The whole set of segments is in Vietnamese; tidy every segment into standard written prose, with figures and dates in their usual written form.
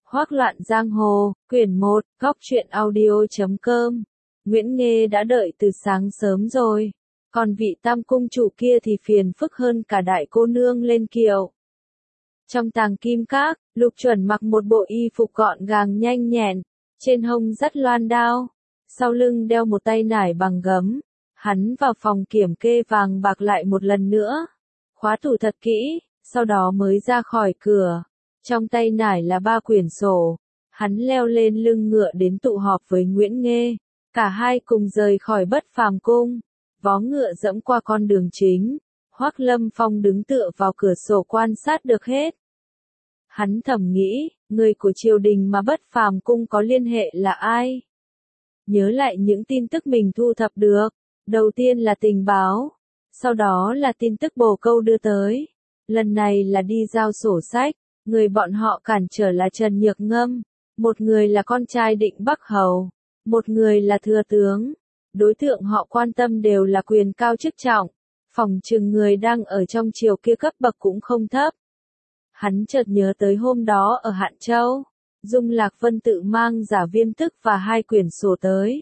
Hoác loạn giang hồ, quyển 1, góc truyện audio.com. Nguyễn Nghê đã đợi từ sáng sớm rồi, còn vị tam cung chủ kia thì phiền phức hơn cả đại cô nương lên kiệu. Trong tàng kim các, Lục Chuẩn mặc một bộ y phục gọn gàng nhanh nhẹn, trên hông dắt loan đao, sau lưng đeo một tay nải bằng gấm. Hắn vào phòng kiểm kê vàng bạc lại một lần nữa, khóa tủ thật kỹ, sau đó mới ra khỏi cửa. Trong tay nải là 3 quyển sổ, hắn leo lên lưng ngựa đến tụ họp với Nguyễn Nghê, cả hai cùng rời khỏi Bất Phàm Cung. Vó ngựa dẫm qua con đường chính, Hoắc Lâm Phong đứng tựa vào cửa sổ quan sát được hết. Hắn thầm nghĩ, người của triều đình mà Bất Phàm Cung có liên hệ là ai? Nhớ lại những tin tức mình thu thập được, đầu tiên là tình báo, sau đó là tin tức bồ câu đưa tới, lần này là đi giao sổ sách. Người bọn họ cản trở là Trần Nhược Ngâm, một người là con trai Định Bắc Hầu, một người là thừa tướng. Đối tượng họ quan tâm đều là quyền cao chức trọng, phỏng chừng người đang ở trong triều kia cấp bậc cũng không thấp. Hắn chợt nhớ tới hôm đó ở Hạn Châu, Dung Lạc Vân tự mang giả Viêm Tức và 2 quyển sổ tới.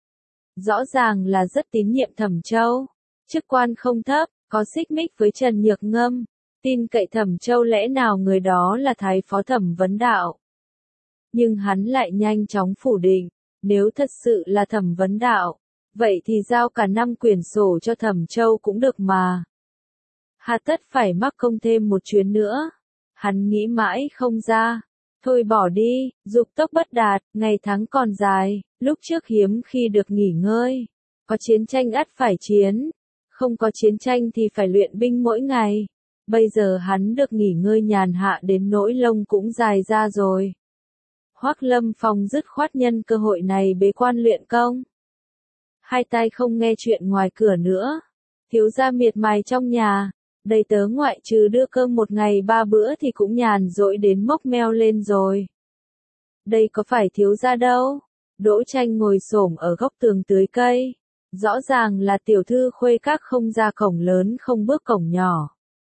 Rõ ràng là rất tín nhiệm Thẩm Châu, chức quan không thấp, có xích mích với Trần Nhược Ngâm. Tin cậy Thẩm Châu, lẽ nào người đó là thái phó Thẩm Vấn Đạo? Nhưng hắn lại nhanh chóng phủ định, nếu thật sự là Thẩm Vấn Đạo, vậy thì giao cả 5 quyển sổ cho Thẩm Châu cũng được mà. Hà tất phải mắc công thêm một chuyến nữa. Hắn nghĩ mãi không ra. Thôi bỏ đi, dục tốc bất đạt, ngày tháng còn dài, lúc trước hiếm khi được nghỉ ngơi. Có chiến tranh ắt phải chiến, không có chiến tranh thì phải luyện binh mỗi ngày. Bây giờ hắn được nghỉ ngơi nhàn hạ đến nỗi lông cũng dài ra rồi. Hoắc Lâm Phong dứt khoát nhân cơ hội này bế quan luyện công. Hai tay không nghe chuyện ngoài cửa nữa. Thiếu gia miệt mài trong nhà, đầy tớ ngoại trừ đưa cơm một ngày 3 bữa thì cũng nhàn rỗi đến mốc meo lên rồi. Đây có phải thiếu gia đâu. Đỗ Tranh ngồi xổm ở góc tường tưới cây. Rõ ràng là tiểu thư khuê các không ra cổng lớn không bước cổng nhỏ.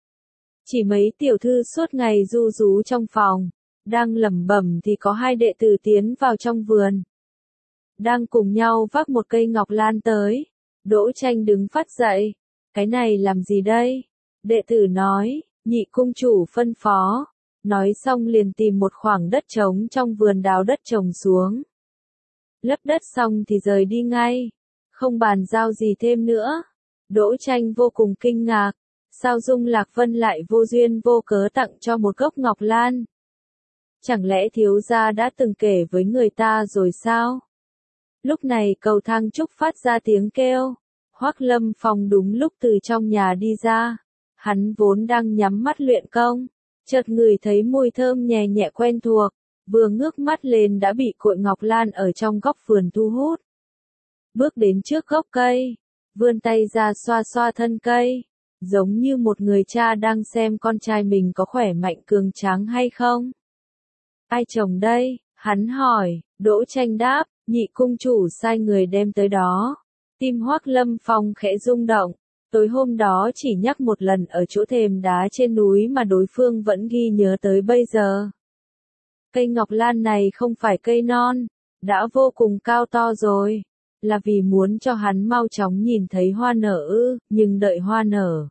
Chỉ mấy tiểu thư suốt ngày ru rú trong phòng, đang lẩm bẩm thì có 2 đệ tử tiến vào trong vườn. Đang cùng nhau vác một cây ngọc lan tới. Đỗ Tranh đứng phát dậy. Cái này làm gì đây? Đệ tử nói, nhị cung chủ phân phó. Nói xong liền tìm một khoảng đất trống trong vườn đào đất trồng xuống. Lấp đất xong thì rời đi ngay. Không bàn giao gì thêm nữa. Đỗ Tranh vô cùng kinh ngạc. Sao Dung Lạc Vân lại vô duyên vô cớ tặng cho một gốc ngọc lan? Chẳng lẽ thiếu gia đã từng kể với người ta rồi sao? Lúc này cầu thang trúc phát ra tiếng kêu. Hoắc Lâm Phong đúng lúc từ trong nhà đi ra. Hắn vốn đang nhắm mắt luyện công, chợt ngửi thấy mùi thơm nhẹ nhẹ quen thuộc, vừa ngước mắt lên đã bị cội ngọc lan ở trong góc vườn thu hút. Bước đến trước gốc cây, vươn tay ra xoa xoa thân cây. Giống như một người cha đang xem con trai mình có khỏe mạnh cường tráng hay không. Ai trồng đây? Hắn hỏi. Đỗ Tranh đáp, nhị cung chủ sai người đem tới đó. Tim Hoắc Lâm Phong khẽ rung động. Tối hôm đó chỉ nhắc một lần ở chỗ thềm đá trên núi mà đối phương vẫn ghi nhớ tới bây giờ. Cây ngọc lan này không phải cây non, đã vô cùng cao to rồi. Là vì muốn cho hắn mau chóng nhìn thấy hoa nở ư, nhưng đợi hoa nở.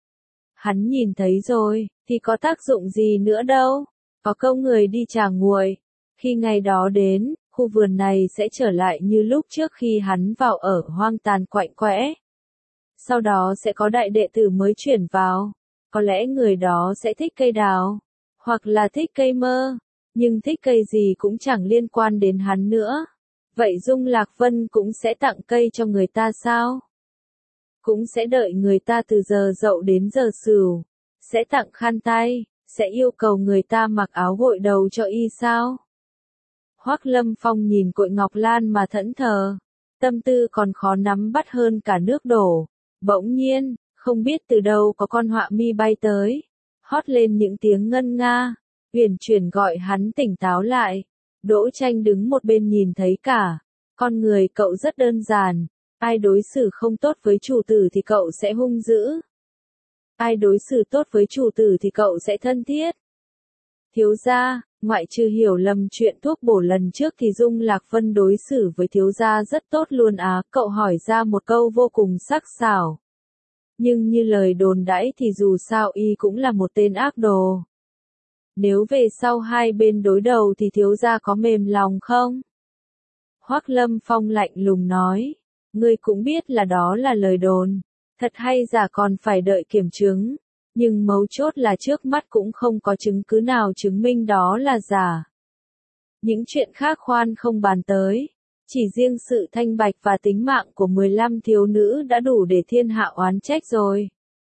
Hắn nhìn thấy rồi, thì có tác dụng gì nữa đâu, có công người đi trả nguội. Khi ngày đó đến, khu vườn này sẽ trở lại như lúc trước khi hắn vào ở hoang tàn quạnh quẽ. Sau đó sẽ có đại đệ tử mới chuyển vào, có lẽ người đó sẽ thích cây đào, hoặc là thích cây mơ, nhưng thích cây gì cũng chẳng liên quan đến hắn nữa. Vậy Dung Lạc Vân cũng sẽ tặng cây cho người ta sao? Cũng sẽ đợi người ta từ giờ Dậu đến giờ Sửu, sẽ tặng khăn tay, sẽ yêu cầu người ta mặc áo gội đầu cho y sao? Hoắc Lâm Phong nhìn cội ngọc lan mà thẫn thờ, tâm tư còn khó nắm bắt hơn cả nước đổ. Bỗng nhiên, không biết từ đâu có con họa mi bay tới, hót lên những tiếng ngân nga, uyển chuyển gọi hắn tỉnh táo lại. Đỗ Tranh đứng một bên nhìn thấy cả, con người cậu rất đơn giản, ai đối xử không tốt với chủ tử thì cậu sẽ hung dữ. Ai đối xử tốt với chủ tử thì cậu sẽ thân thiết. Thiếu gia, Ngoại trừ hiểu lầm chuyện thuốc bổ lần trước thì Dung Lạc Vân đối xử với thiếu gia rất tốt luôn á, cậu hỏi ra một câu vô cùng sắc sảo. Nhưng như lời đồn đãi thì dù sao y cũng là một tên ác đồ. Nếu về sau hai bên đối đầu thì thiếu gia có mềm lòng không? Hoắc Lâm Phong lạnh lùng nói, ngươi cũng biết là đó là lời đồn, thật hay giả còn phải đợi kiểm chứng, nhưng mấu chốt là trước mắt cũng không có chứng cứ nào chứng minh đó là giả. Những chuyện khác khoan không bàn tới, chỉ riêng sự thanh bạch và tính mạng của 15 thiếu nữ đã đủ để thiên hạ oán trách rồi.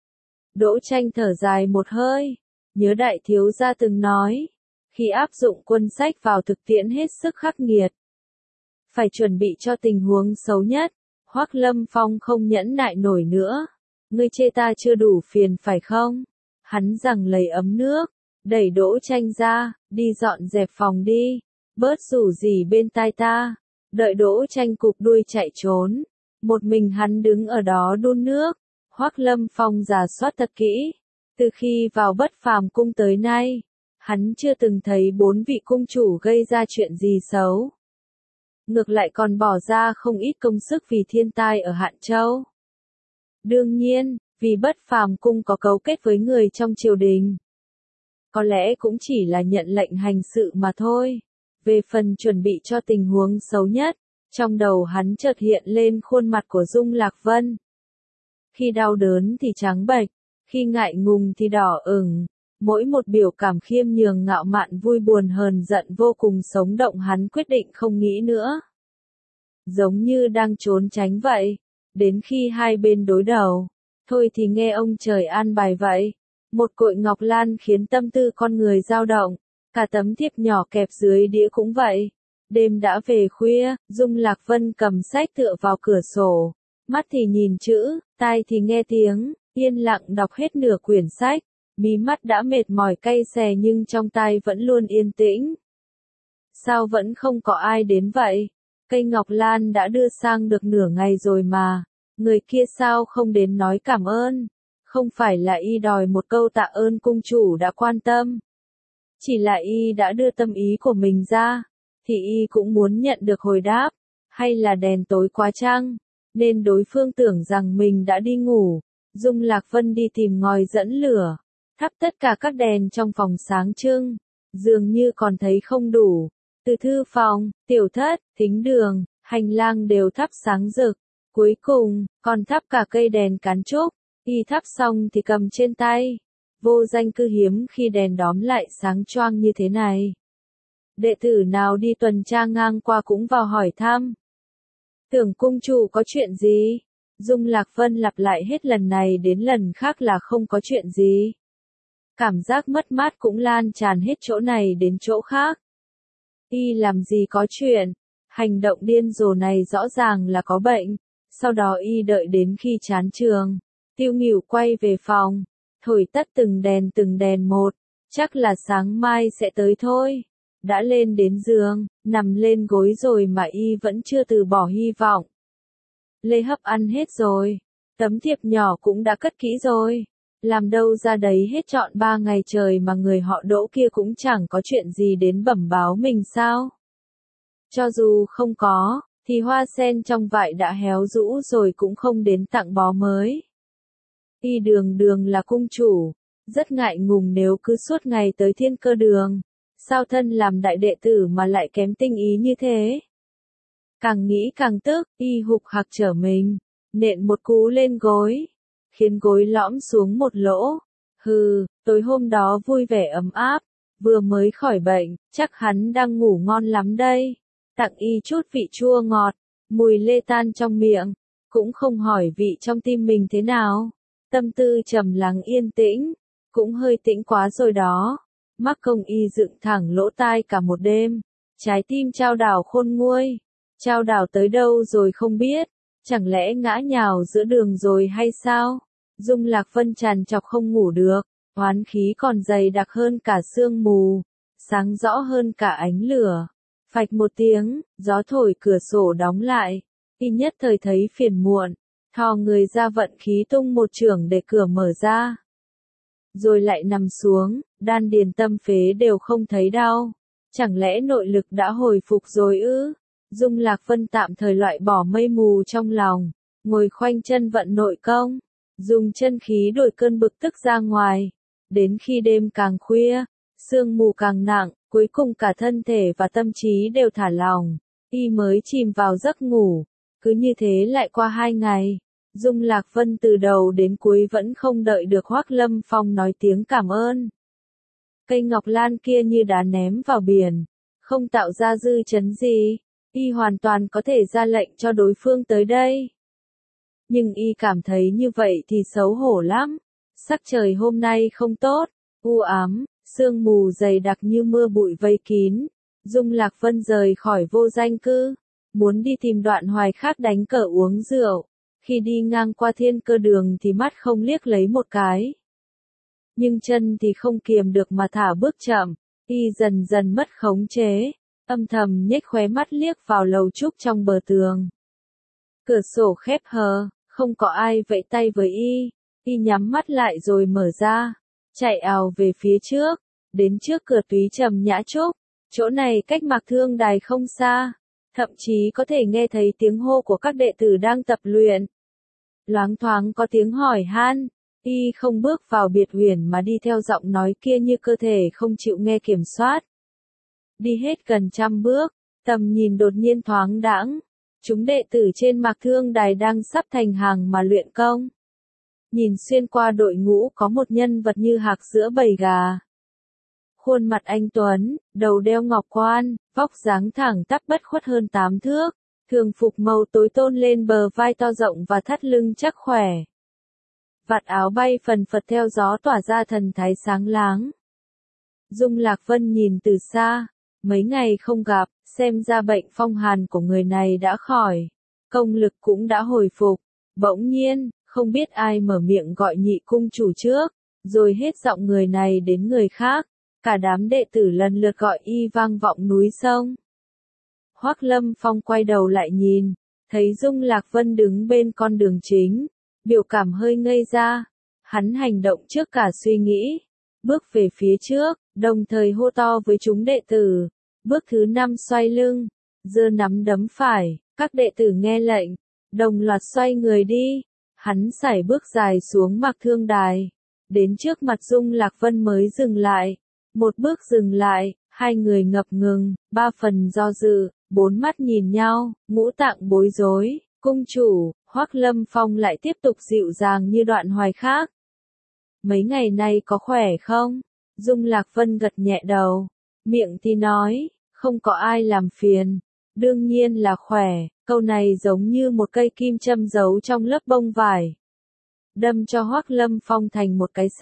Đỗ Tranh thở dài một hơi, nhớ đại thiếu gia từng nói, khi áp dụng quân sách vào thực tiễn hết sức khắc nghiệt, phải chuẩn bị cho tình huống xấu nhất. Hoắc Lâm Phong không nhẫn nại nổi nữa, ngươi chê ta chưa đủ phiền phải không? Hắn giằng lấy ấm nước, đẩy Đỗ Tranh ra, đi dọn dẹp phòng đi, bớt rủ rỉ bên tai ta. Đợi Đỗ Tranh cụp đuôi chạy trốn, một mình hắn đứng ở đó đun nước. Hoắc Lâm Phong rà soát thật kỹ, từ khi vào Bất Phàm cung tới nay, hắn chưa từng thấy 4 vị cung chủ gây ra chuyện gì xấu. Ngược lại còn bỏ ra không ít công sức vì thiên tai ở Hạn Châu. Đương nhiên, vì Bất Phàm cung có cấu kết với người trong triều đình. Có lẽ cũng chỉ là nhận lệnh hành sự mà thôi. Về phần chuẩn bị cho tình huống xấu nhất, trong đầu hắn chợt hiện lên khuôn mặt của Dung Lạc Vân. Khi đau đớn thì trắng bệch, khi ngại ngùng thì đỏ ửng, mỗi một biểu cảm khiêm nhường ngạo mạn vui buồn hờn giận vô cùng sống động, hắn quyết định không nghĩ nữa. Giống như đang trốn tránh vậy, đến khi hai bên đối đầu, thôi thì nghe ông trời an bài vậy. Một cội ngọc lan khiến tâm tư con người dao động, cả tấm thiệp nhỏ kẹp dưới đĩa cũng vậy. Đêm đã về khuya, Dung Lạc Vân cầm sách tựa vào cửa sổ, mắt thì nhìn chữ, tai thì nghe tiếng, yên lặng đọc hết nửa quyển sách, mí mắt đã mệt mỏi cay xè nhưng trong tai vẫn luôn yên tĩnh. Sao vẫn không có ai đến vậy? Cây ngọc lan đã đưa sang được nửa ngày rồi mà, người kia sao không đến nói cảm ơn? Không phải là y đòi một câu tạ ơn cung chủ đã quan tâm. Chỉ là y đã đưa tâm ý của mình ra, thì y cũng muốn nhận được hồi đáp, hay là đèn tối quá chăng, nên đối phương tưởng rằng mình đã đi ngủ. Dung Lạc Vân đi tìm ngòi dẫn lửa, thắp tất cả các đèn trong phòng sáng trưng, dường như còn thấy không đủ. Từ thư phòng, tiểu thất, thính đường, hành lang đều thắp sáng rực, cuối cùng, còn thắp cả cây đèn cán trúc. Y thắp xong thì cầm trên tay. Vô danh cứ hiếm khi đèn đóm lại sáng choang như thế này. Đệ tử nào đi tuần tra ngang qua cũng vào hỏi thăm. Tưởng cung chủ có chuyện gì? Dung Lạc Vân lặp lại hết lần này đến lần khác là không có chuyện gì. Cảm giác mất mát cũng lan tràn hết chỗ này đến chỗ khác. Y làm gì có chuyện, hành động điên rồ này rõ ràng là có bệnh. Sau đó y đợi đến khi chán trường, Tiêu Nghỉu quay về phòng, thổi tắt từng đèn một, chắc là sáng mai sẽ tới thôi. Đã lên đến giường, nằm lên gối rồi mà y vẫn chưa từ bỏ hy vọng. Lê Hấp ăn hết rồi, tấm thiệp nhỏ cũng đã cất kỹ rồi. Làm đâu ra đấy hết trọn 3 ngày trời mà người họ Đỗ kia cũng chẳng có chuyện gì đến bẩm báo mình sao? Cho dù không có, thì hoa sen trong vại đã héo rũ rồi cũng không đến tặng bó mới. Y đường đường là cung chủ, rất ngại ngùng nếu cứ suốt ngày tới Thiên Cơ đường. Sao thân làm đại đệ tử mà lại kém tinh ý như thế? Càng nghĩ càng tức, y hục hặc trở mình, nện một cú lên gối, khiến gối lõm xuống một lỗ. Hừ, tối hôm đó vui vẻ ấm áp, vừa mới khỏi bệnh, chắc hắn đang ngủ ngon lắm đây. Tặng y chút vị chua ngọt, mùi lê tan trong miệng, cũng không hỏi vị trong tim mình thế nào. Tâm tư trầm lắng yên tĩnh, cũng hơi tĩnh quá rồi đó. Mắc công y dựng thẳng lỗ tai cả một đêm, trái tim chao đảo khôn nguôi. Chao đảo tới đâu rồi không biết, chẳng lẽ ngã nhào giữa đường rồi hay sao? Dung Lạc Vân tràn trọc không ngủ được, oán khí còn dày đặc hơn cả sương mù, sáng rõ hơn cả ánh lửa. Phạch một tiếng, gió thổi cửa sổ đóng lại, y nhất thời thấy phiền muộn, thò người ra vận khí tung một chưởng để cửa mở ra. Rồi lại nằm xuống, đan điền tâm phế đều không thấy đau, Chẳng lẽ nội lực đã hồi phục rồi ư? Dung Lạc Vân tạm thời loại bỏ mây mù trong lòng, ngồi khoanh chân vận nội công, dùng chân khí đổi cơn bực tức ra ngoài. Đến khi đêm càng khuya, sương mù càng nặng, cuối cùng cả thân thể và tâm trí đều thả lỏng, y mới chìm vào giấc ngủ. Cứ như thế lại qua 2 ngày, Dung Lạc Vân từ đầu đến cuối vẫn không đợi được Hoắc Lâm Phong nói tiếng cảm ơn. Cây ngọc lan kia như đá ném vào biển, không tạo ra dư chấn gì, y hoàn toàn có thể ra lệnh cho đối phương tới đây. Nhưng y cảm thấy như vậy thì xấu hổ lắm, sắc trời hôm nay không tốt, u ám, sương mù dày đặc như mưa bụi vây kín. Dung Lạc Vân rời khỏi vô danh cư, muốn đi tìm Đoạn Hoài khác đánh cờ uống rượu, khi đi ngang qua Thiên Cơ đường thì mắt không liếc lấy một cái. Nhưng chân thì không kiềm được mà thả bước chậm, y dần dần mất khống chế, âm thầm nhếch khóe mắt liếc vào lầu trúc trong bờ tường. Cửa sổ khép hờ, không có ai vẫy tay với y nhắm mắt lại rồi mở ra, chạy ào về phía trước, đến trước cửa Túy Trầm Nhã Trúc, chỗ này cách Mạc Thương Đài không xa, thậm chí có thể nghe thấy tiếng hô của các đệ tử đang tập luyện. Loáng thoáng có tiếng hỏi han, y không bước vào biệt huyền mà đi theo giọng nói kia như cơ thể không chịu nghe kiểm soát. Đi hết gần 100 bước, tầm nhìn đột nhiên thoáng đãng, chúng đệ tử trên Mạc Thương Đài đang sắp thành hàng mà luyện công. Nhìn xuyên qua đội ngũ có một nhân vật như hạc giữa bầy gà. Khuôn mặt anh tuấn, đầu đeo ngọc quan, vóc dáng thẳng tắp bất khuất hơn 8 thước, thường phục màu tối tôn lên bờ vai to rộng và thắt lưng chắc khỏe. Vạt áo bay phần phật theo gió tỏa ra thần thái sáng láng. Dung Lạc Vân nhìn từ xa, mấy ngày không gặp, xem ra bệnh phong hàn của người này đã khỏi, công lực cũng đã hồi phục. Bỗng nhiên, không biết ai mở miệng gọi nhị cung chủ trước, rồi hết giọng người này đến người khác, cả đám đệ tử lần lượt gọi y vang vọng núi sông. Hoắc Lâm Phong quay đầu lại nhìn, thấy Dung Lạc Vân đứng bên con đường chính, biểu cảm hơi ngây ra, hắn hành động trước cả suy nghĩ, bước về phía trước, đồng thời hô to với chúng đệ tử, bước thứ 5 xoay lưng, giơ nắm đấm phải, các đệ tử nghe lệnh, đồng loạt xoay người đi, hắn sải bước dài xuống Mạc Thương Đài, đến trước mặt Dung Lạc Vân mới dừng lại, một bước dừng lại, hai người ngập ngừng, 3 phần do dự, 4 mắt nhìn nhau, ngũ tạng bối rối, cung chủ, Hoắc Lâm Phong lại tiếp tục dịu dàng như Đoạn Hoài khác. Mấy ngày nay có khỏe không? Dung Lạc Vân gật nhẹ đầu, miệng thì nói, không có ai làm phiền, đương nhiên là khỏe, câu này giống như một cây kim châm giấu trong lớp bông vải. Đâm cho Hoắc Lâm Phong thành một cái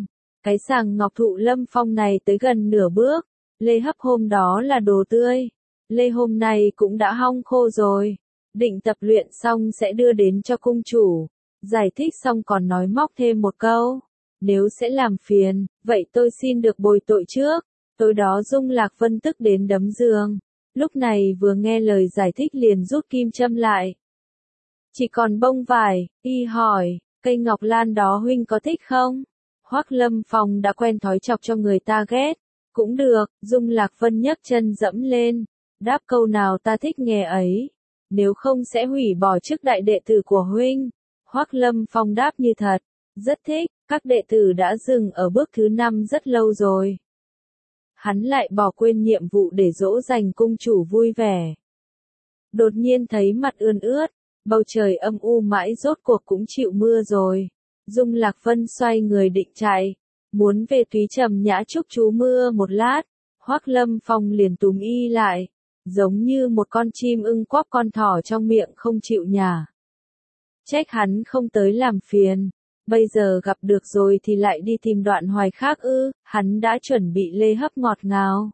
sàng ngọc thụ Lâm Phong này tới gần nửa bước, lê hấp hôm đó là đồ tươi, lê hôm nay cũng đã hong khô rồi, định tập luyện xong sẽ đưa đến cho cung chủ, giải thích xong còn nói móc thêm một câu, nếu sẽ làm phiền, vậy tôi xin được bồi tội trước. Tối đó Dung Lạc Vân tức đến đấm giường, lúc này vừa nghe lời giải thích liền rút kim châm lại. Chỉ còn bông vải, y hỏi, cây ngọc lan đó huynh có thích không? Hoắc Lâm Phong đã quen thói chọc cho người ta ghét, cũng được, Dung Lạc Vân nhấc chân dẫm lên, đáp câu nào ta thích nghe ấy, nếu không sẽ hủy bỏ chức đại đệ tử của huynh. Hoắc Lâm Phong đáp như thật, rất thích, các đệ tử đã dừng ở bước thứ 5 rất lâu rồi. Hắn lại bỏ quên nhiệm vụ để dỗ dành cung chủ vui vẻ. Đột nhiên thấy mặt ươn ướt, bầu trời âm u mãi rốt cuộc cũng chịu mưa rồi. Dung Lạc Vân xoay người định chạy, muốn về Túy Trầm Nhã Trúc trú mưa một lát, Hoắc Lâm Phong liền túm y lại, giống như một con chim ưng quắp con thỏ trong miệng không chịu nhả. Trách hắn không tới làm phiền, bây giờ gặp được rồi thì lại đi tìm Đoạn Hoài khác ư, hắn đã chuẩn bị lê hấp ngọt ngào.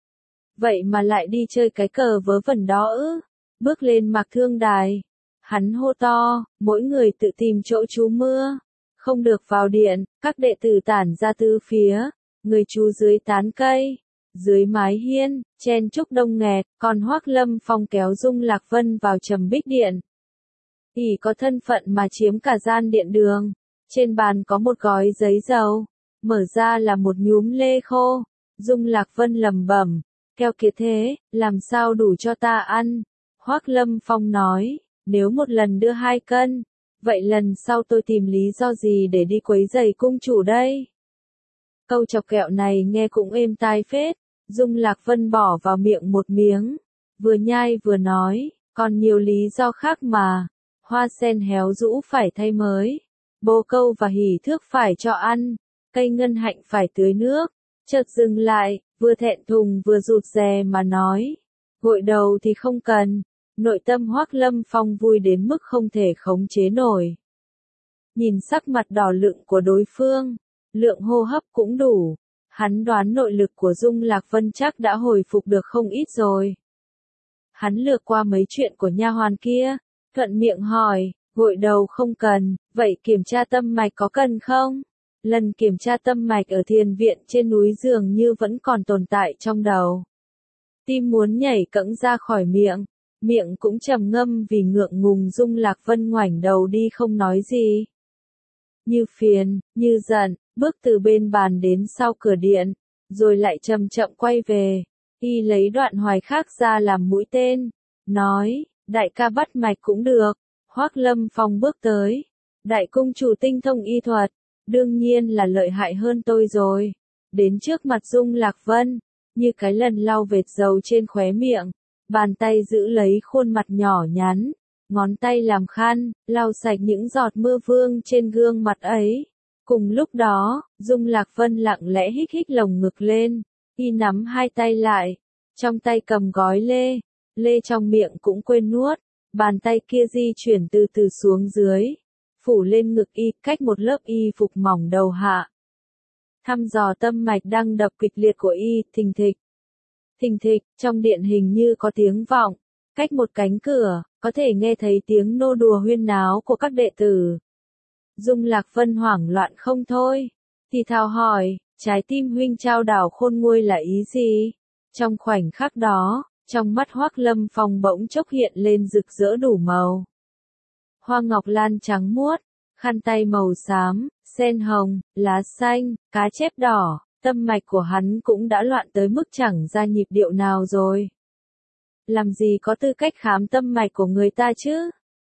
Vậy mà lại đi chơi cái cờ vớ vẩn đó ư, bước lên Mạc Thương Đài. Hắn hô to, mỗi người tự tìm chỗ trú mưa, không được vào điện, các đệ tử tản ra tứ phía, người trú dưới tán cây, dưới mái hiên, chen chúc đông nghẹt, còn Hoắc Lâm Phong kéo Dung Lạc Vân vào Trầm Bích Điện. Ỷ có thân phận mà chiếm cả gian điện đường, trên bàn có một gói giấy dầu, mở ra là một nhúm lê khô, Dung Lạc Vân lẩm bẩm, keo kiệt thế, làm sao đủ cho ta ăn? Hoác Lâm Phong nói, nếu một lần đưa 2 cân, vậy lần sau tôi tìm lý do gì để đi quấy rầy cung chủ đây? Câu chọc kẹo này nghe cũng êm tai phết, Dung Lạc Vân bỏ vào miệng một miếng, vừa nhai vừa nói, còn nhiều lý do khác mà, hoa sen héo rũ phải thay mới, bồ câu và hỉ thước phải cho ăn, cây ngân hạnh phải tưới nước, chợt dừng lại, vừa thẹn thùng vừa rụt rè mà nói, gội đầu thì không cần, nội tâm Hoác Lâm Phong vui đến mức không thể khống chế nổi. Nhìn sắc mặt đỏ lựng của đối phương, lượng hô hấp cũng đủ, hắn đoán nội lực của Dung Lạc Vân chắc đã hồi phục được không ít rồi. Hắn lược qua mấy chuyện của nha hoàn kia, thuận miệng hỏi, gội đầu không cần, vậy kiểm tra tâm mạch có cần không? Lần kiểm tra tâm mạch ở thiền viện trên núi dường như vẫn còn tồn tại trong đầu. Tim muốn nhảy cẫng ra khỏi miệng, miệng cũng trầm ngâm vì ngượng ngùng. Dung Lạc Vân ngoảnh đầu đi không nói gì. Như phiền, như giận, bước từ bên bàn đến sau cửa điện, rồi lại chậm chậm quay về. Y lấy đoạn hoài khác ra làm mũi tên, nói, đại ca bắt mạch cũng được. Hoác Lâm Phong bước tới, đại cung chủ tinh thông y thuật, đương nhiên là lợi hại hơn tôi rồi. Đến trước mặt Dung Lạc Vân, như cái lần lau vệt dầu trên khóe miệng, bàn tay giữ lấy khuôn mặt nhỏ nhắn, ngón tay làm khăn, lau sạch những giọt mưa vương trên gương mặt ấy. Cùng lúc đó, Dung Lạc Vân lặng lẽ hít hít lồng ngực lên, y nắm 2 tay lại, trong tay cầm gói lê, lê trong miệng cũng quên nuốt, bàn tay kia di chuyển từ từ xuống dưới, phủ lên ngực y cách một lớp y phục mỏng đầu hạ. Thăm dò tâm mạch đang đập kịch liệt của y, thình thịch. Thình thịch, trong điện hình như có tiếng vọng, cách một cánh cửa, có thể nghe thấy tiếng nô đùa huyên náo của các đệ tử. Dung Lạc Vân hoảng loạn không thôi, thì thào hỏi, trái tim huynh trao đảo khôn nguôi là ý gì? Trong khoảnh khắc đó, trong mắt Hoác Lâm Phong bỗng chốc hiện lên rực rỡ đủ màu. Hoa ngọc lan trắng muốt, khăn tay màu xám, sen hồng, lá xanh, cá chép đỏ, tâm mạch của hắn cũng đã loạn tới mức chẳng ra nhịp điệu nào rồi. Làm gì có tư cách khám tâm mạch của người ta chứ?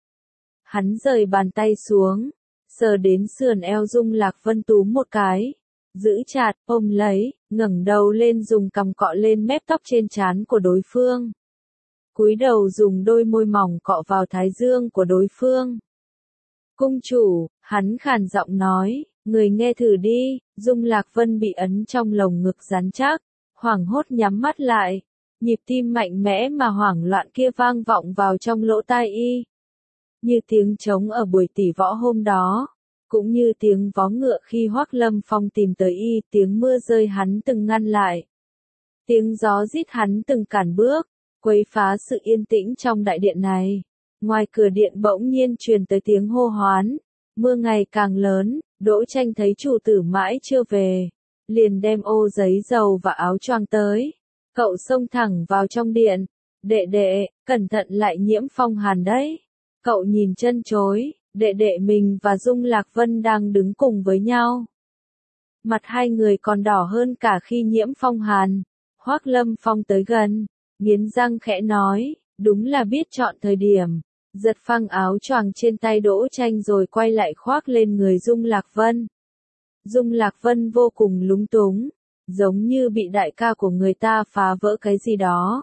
Hắn rời bàn tay xuống, sờ đến sườn eo Dung Lạc Vân túm một cái, giữ chặt, ôm lấy, ngẩng đầu lên dùng cằm cọ lên mép tóc trên trán của đối phương. Cúi đầu dùng đôi môi mỏng cọ vào thái dương của đối phương. Cung chủ, hắn khàn giọng nói, người nghe thử đi. Dung Lạc Vân bị ấn trong lồng ngực rắn chắc, hoảng hốt nhắm mắt lại, nhịp tim mạnh mẽ mà hoảng loạn kia vang vọng vào trong lỗ tai y. Như tiếng trống ở buổi tỷ võ hôm đó, cũng như tiếng vó ngựa khi Hoác Lâm Phong tìm tới y, tiếng mưa rơi hắn từng ngăn lại. Tiếng gió rít hắn từng cản bước, quấy phá sự yên tĩnh trong đại điện này. Ngoài cửa điện bỗng nhiên truyền tới tiếng hô hoán, mưa ngày càng lớn, Đỗ Tranh thấy chủ tử mãi chưa về, liền đem ô giấy dầu và áo choàng tới. Cậu xông thẳng vào trong điện, đệ đệ, cẩn thận lại nhiễm phong hàn đấy. Cậu nhìn chân chối, đệ đệ mình và Dung Lạc Vân đang đứng cùng với nhau. Mặt hai người còn đỏ hơn cả khi nhiễm phong hàn. Hoác Lâm Phong tới gần, nghiến răng khẽ nói, đúng là biết chọn thời điểm. Giật phăng áo choàng trên tay Đỗ Tranh rồi quay lại khoác lên người Dung Lạc Vân. Dung Lạc Vân vô cùng lúng túng, giống như bị đại ca của người ta phá vỡ cái gì đó.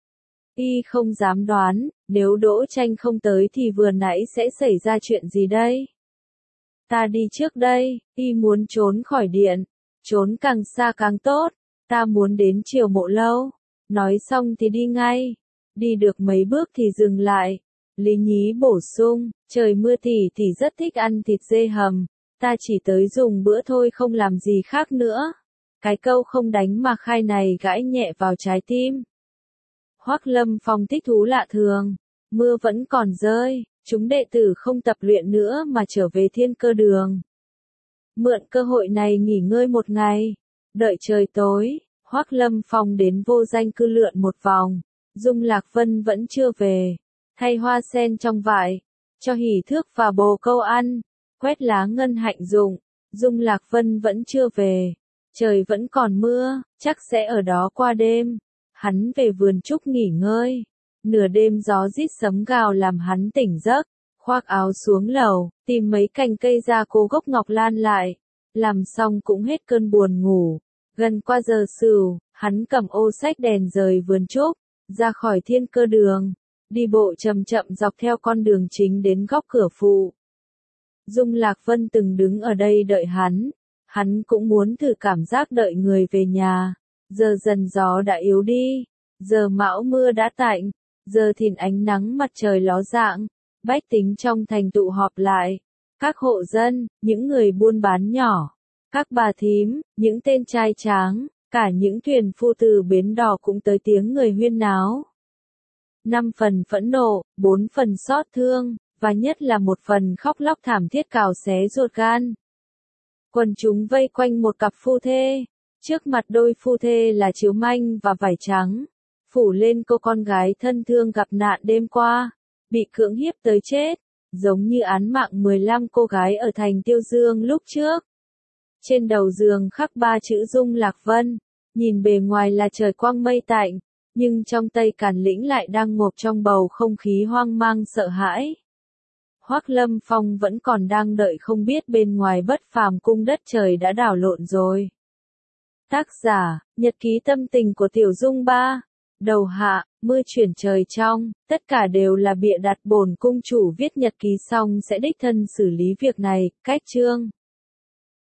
Y không dám đoán, nếu Đỗ Tranh không tới thì vừa nãy sẽ xảy ra chuyện gì đây? Ta đi trước đây, y muốn trốn khỏi điện, trốn càng xa càng tốt, ta muốn đến Triều Mộ Lâu. Nói xong thì đi ngay, đi được mấy bước thì dừng lại. Lý Nhí bổ sung, trời mưa thì rất thích ăn thịt dê hầm, ta chỉ tới dùng bữa thôi không làm gì khác nữa. Cái câu không đánh mà khai này gãi nhẹ vào trái tim. Hoác Lâm Phong thích thú lạ thường, mưa vẫn còn rơi, chúng đệ tử không tập luyện nữa mà trở về Thiên Cơ Đường. Mượn cơ hội này nghỉ ngơi một ngày, đợi trời tối, Hoác Lâm Phong đến Vô Danh Cư lượn một vòng, Dung Lạc Vân vẫn chưa về. Thay hoa sen trong vải, cho hỉ thước và bồ câu ăn, quét lá ngân hạnh dụng, Dung Lạc Vân vẫn chưa về, trời vẫn còn mưa, chắc sẽ ở đó qua đêm. Hắn về vườn trúc nghỉ ngơi. Nửa đêm gió rít sấm gào làm hắn tỉnh giấc, khoác áo xuống lầu, tìm mấy cành cây ra cố gốc ngọc lan lại. Làm xong cũng hết cơn buồn ngủ. Gần qua giờ sửu, hắn cầm ô xách đèn rời vườn trúc, ra khỏi Thiên Cơ đường, đi bộ chậm chậm dọc theo con đường chính đến góc cửa phụ. Dung Lạc Vân từng đứng ở đây đợi hắn cũng muốn thử cảm giác đợi người về nhà. Giờ dần gió đã yếu đi, giờ mão mưa đã tạnh, giờ thìn ánh nắng mặt trời ló dạng, bách tính trong thành tụ họp lại. Các hộ dân, những người buôn bán nhỏ, các bà thím, những tên trai tráng, cả những thuyền phu từ bến đò cũng tới tiếng người huyên náo. 5 phần phẫn nộ, 4 phần xót thương, và nhất là 1 phần khóc lóc thảm thiết cào xé ruột gan. Quần chúng vây quanh một cặp phu thê. Trước mặt đôi phu thê là chiếu manh và vải trắng, phủ lên cô con gái thân thương gặp nạn đêm qua, bị cưỡng hiếp tới chết, giống như án mạng 15 cô gái ở thành Tiêu Dương lúc trước. Trên đầu giường khắc 3 chữ Dung Lạc Vân, nhìn bề ngoài là trời quang mây tạnh, nhưng trong Tây Càn Lĩnh lại đang ngộp trong bầu không khí hoang mang sợ hãi. Hoắc Lâm Phong vẫn còn đang đợi không biết bên ngoài Bất Phàm cung đất trời đã đảo lộn rồi. Tác giả, nhật ký tâm tình của Tiểu Dung Ba. Đầu hạ, mưa chuyển trời trong, tất cả đều là bịa đặt. Bổn cung chủ viết nhật ký xong sẽ đích thân xử lý việc này. Cách chương